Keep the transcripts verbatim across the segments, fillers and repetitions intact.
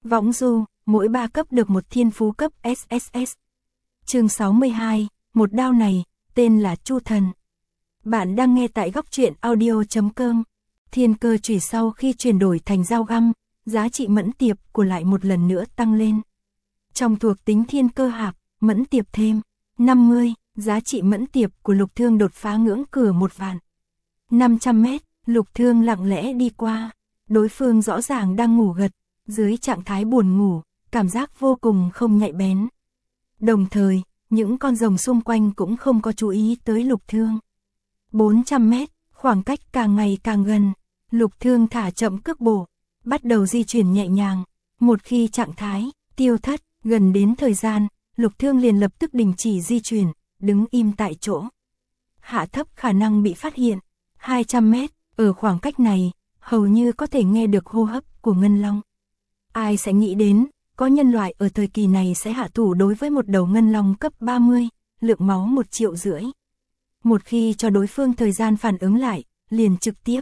Võng du, mỗi ba cấp được một thiên phú cấp ét ét ét. Chương sáu mươi hai, một đao này, tên là Chu Thần. Bạn đang nghe tại góc truyện audio chấm com. Thiên cơ chủy sau khi chuyển đổi thành dao găm, giá trị mẫn tiệp của lại một lần nữa tăng lên. Trong thuộc tính thiên cơ hạp, mẫn tiệp thêm năm mươi, giá trị mẫn tiệp của Lục Thương đột phá ngưỡng cửa một vạn. năm trăm mét, Lục Thương lặng lẽ đi qua. Đối phương rõ ràng đang ngủ gật, dưới trạng thái buồn ngủ, cảm giác vô cùng không nhạy bén. Đồng thời, những con rồng xung quanh cũng không có chú ý tới Lục Thương. bốn trăm mét, khoảng cách càng ngày càng gần, Lục Thương thả chậm cước bộ, bắt đầu di chuyển nhẹ nhàng. Một khi trạng thái tiêu thất, gần đến thời gian, Lục Thương liền lập tức đình chỉ di chuyển, đứng im tại chỗ. Hạ thấp khả năng bị phát hiện. hai trăm mét, ở khoảng cách này, hầu như có thể nghe được hô hấp của Ngân Long. Ai sẽ nghĩ đến, có nhân loại ở thời kỳ này sẽ hạ thủ đối với một đầu Ngân Long cấp ba mươi, lượng máu một triệu rưỡi. Một khi cho đối phương thời gian phản ứng lại, liền trực tiếp.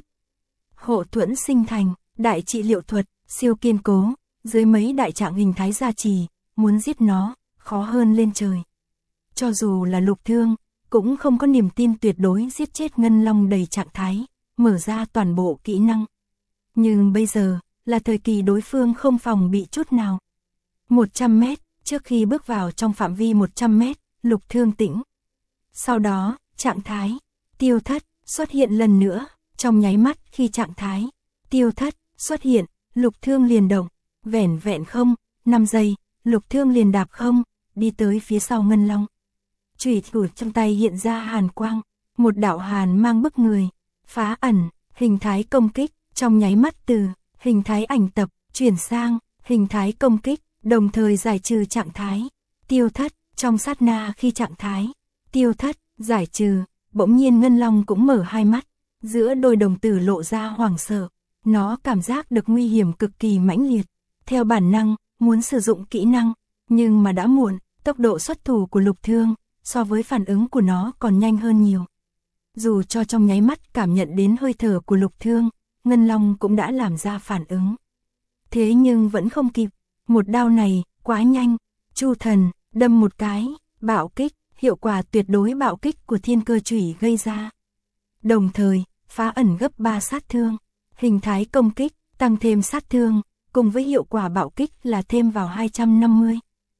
Hộ thuẫn sinh thành, đại trị liệu thuật, siêu kiên cố, dưới mấy đại trạng hình thái gia trì, muốn giết nó, khó hơn lên trời. Cho dù là Lục Thương, cũng không có niềm tin tuyệt đối giết chết Ngân Long đầy trạng thái, mở ra toàn bộ kỹ năng. Nhưng bây giờ, là thời kỳ đối phương không phòng bị chút nào. một trăm mét, trước khi bước vào trong phạm vi một trăm mét, Lục Thương tĩnh. Sau đó, trạng thái tiêu thất xuất hiện lần nữa, trong nháy mắt khi trạng thái tiêu thất xuất hiện, Lục Thương liền động, vẻn vẹn không, năm giây, Lục Thương liền đạp không, đi tới phía sau Ngân Long. Chủy thủ trong tay hiện ra hàn quang, một đạo hàn mang bức người, phá ẩn, hình thái công kích, trong nháy mắt từ hình thái ảnh tập chuyển sang hình thái công kích, đồng thời giải trừ trạng thái tiêu thất. Trong sát na khi trạng thái tiêu thất giải trừ, bỗng nhiên Ngân Long cũng mở hai mắt, giữa đôi đồng tử lộ ra hoảng sợ. Nó cảm giác được nguy hiểm cực kỳ mãnh liệt, theo bản năng muốn sử dụng kỹ năng, nhưng mà đã muộn. Tốc độ xuất thủ của Lục Thương so với phản ứng của nó còn nhanh hơn nhiều. Dù cho trong nháy mắt cảm nhận đến hơi thở của Lục Thương, Ngân Long cũng đã làm ra phản ứng. Thế nhưng vẫn không kịp, một đao này quá nhanh. Chu Thần đâm một cái, bạo kích, hiệu quả tuyệt đối bạo kích của thiên cơ chủy gây ra. Đồng thời, phá ẩn gấp ba sát thương, hình thái công kích, tăng thêm sát thương, cùng với hiệu quả bạo kích là thêm vào hai trăm năm mươi.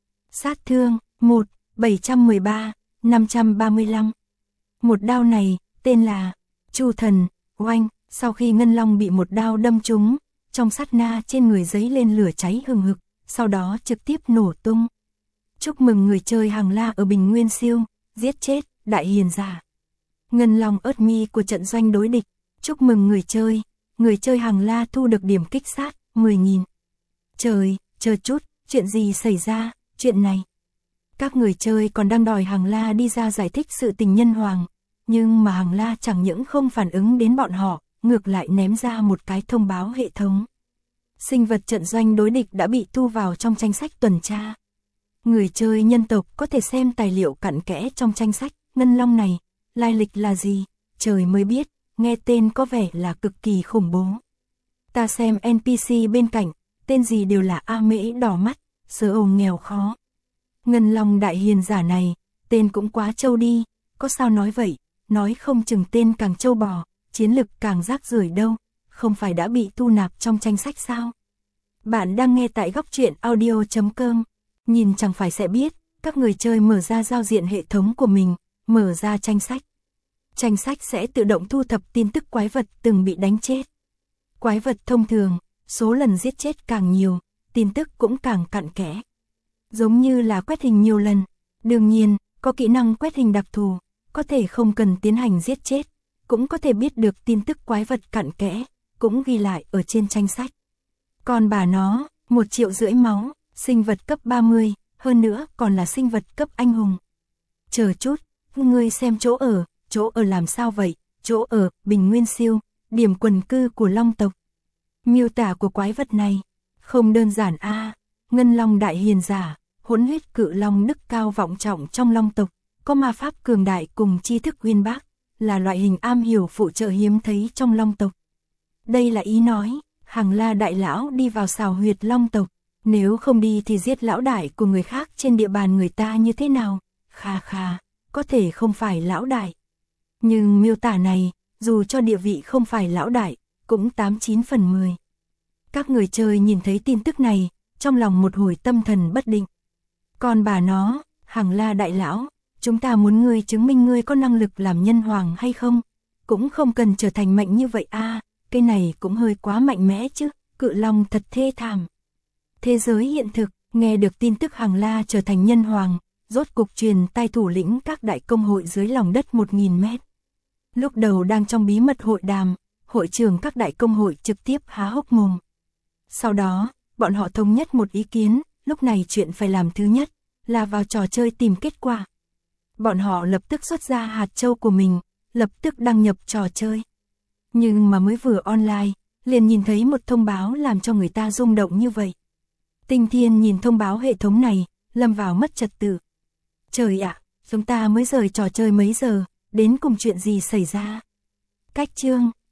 Sát thương, một, bảy trăm mười ba, năm trăm ba mươi lăm. Một đao này, tên là Chu Thần, oanh, sau khi Ngân Long bị một đao đâm trúng, trong sát na trên người giấy lên lửa cháy hừng hực, sau đó trực tiếp nổ tung. Chúc mừng người chơi Hàng La ở Bình Nguyên Siêu, giết chết đại hiền giả. Ngân Long ớt mi của trận doanh đối địch, chúc mừng người chơi, người chơi Hàng La thu được điểm kích sát mười nghìn. Trời, chờ chút, chuyện gì xảy ra? Chuyện này, các người chơi còn đang đòi Hàng La đi ra giải thích sự tình nhân hoàng, nhưng mà Hàng La chẳng những không phản ứng đến bọn họ, ngược lại ném ra một cái thông báo hệ thống. Sinh vật trận doanh đối địch đã bị thu vào trong danh sách tuần tra. Người chơi nhân tộc có thể xem tài liệu cặn kẽ trong danh sách. Ngân Long này, lai lịch là gì? Trời mới biết, nghe tên có vẻ là cực kỳ khủng bố. Ta xem en pê xê bên cạnh, tên gì đều là A Mễ đỏ mắt, sớ ồn nghèo khó. Ngân Long đại hiền giả này, tên cũng quá trâu đi, có sao nói vậy, nói không chừng tên càng trâu bò, chiến lực càng rác rưởi đâu, không phải đã bị thu nạp trong danh sách sao? Bạn đang nghe tại góc truyện audio chấm com, nhìn chẳng phải sẽ biết, các người chơi mở ra giao diện hệ thống của mình, mở ra danh sách. Danh sách sẽ tự động thu thập tin tức quái vật từng bị đánh chết. Quái vật thông thường, số lần giết chết càng nhiều, tin tức cũng càng cặn kẽ. Giống như là quét hình nhiều lần, đương nhiên, có kỹ năng quét hình đặc thù, có thể không cần tiến hành giết chết, cũng có thể biết được tin tức quái vật cặn kẽ, cũng ghi lại ở trên danh sách. Còn bà nó, một triệu rưỡi máu, sinh vật cấp ba mươi, hơn nữa còn là sinh vật cấp anh hùng. Chờ chút, ngươi xem chỗ ở, chỗ ở làm sao vậy? Chỗ ở, Bình Nguyên Siêu, điểm quần cư của Long tộc. Miêu tả của quái vật này, không đơn giản a. À, Ngân Long đại hiền giả, hỗn huyết cự long đức cao vọng trọng trong Long tộc, có ma pháp cường đại cùng tri thức uyên bác, là loại hình am hiểu phụ trợ hiếm thấy trong Long tộc. Đây là ý nói, Hàng La đại lão đi vào xào huyệt Long tộc, Nếu không đi thì giết lão đại của người khác trên địa bàn người ta như thế nào? Kha kha, có thể không phải lão đại. Nhưng miêu tả này, dù cho địa vị không phải lão đại, cũng tám chín phần mười. Các người chơi nhìn thấy tin tức này, trong lòng một hồi tâm thần bất định. Còn bà nó, Hằng La đại lão, chúng ta muốn ngươi chứng minh ngươi có năng lực làm nhân hoàng hay không? Cũng không cần trở thành mạnh như vậy a, à, cái này cũng hơi quá mạnh mẽ chứ, Cự Long thật thê thảm. Thế giới hiện thực, nghe được tin tức Hằng La trở thành nhân hoàng, rốt cục truyền tai thủ lĩnh các đại công hội dưới lòng đất một nghìn mét. Lúc đầu đang trong bí mật hội đàm, hội trưởng các đại công hội trực tiếp há hốc mồm. Sau đó, bọn họ thống nhất một ý kiến, lúc này chuyện phải làm thứ nhất, là vào trò chơi tìm kết quả. Bọn họ lập tức xuất ra hạt châu của mình, lập tức đăng nhập trò chơi. Nhưng mà mới vừa online, liền nhìn thấy một thông báo làm cho người ta rung động như vậy. Tinh Thiên nhìn thông báo hệ thống này, lâm vào mất trật tự. Trời ạ, chúng ta mới rời trò chơi mấy giờ, đến cùng chuyện gì xảy ra? Cách chương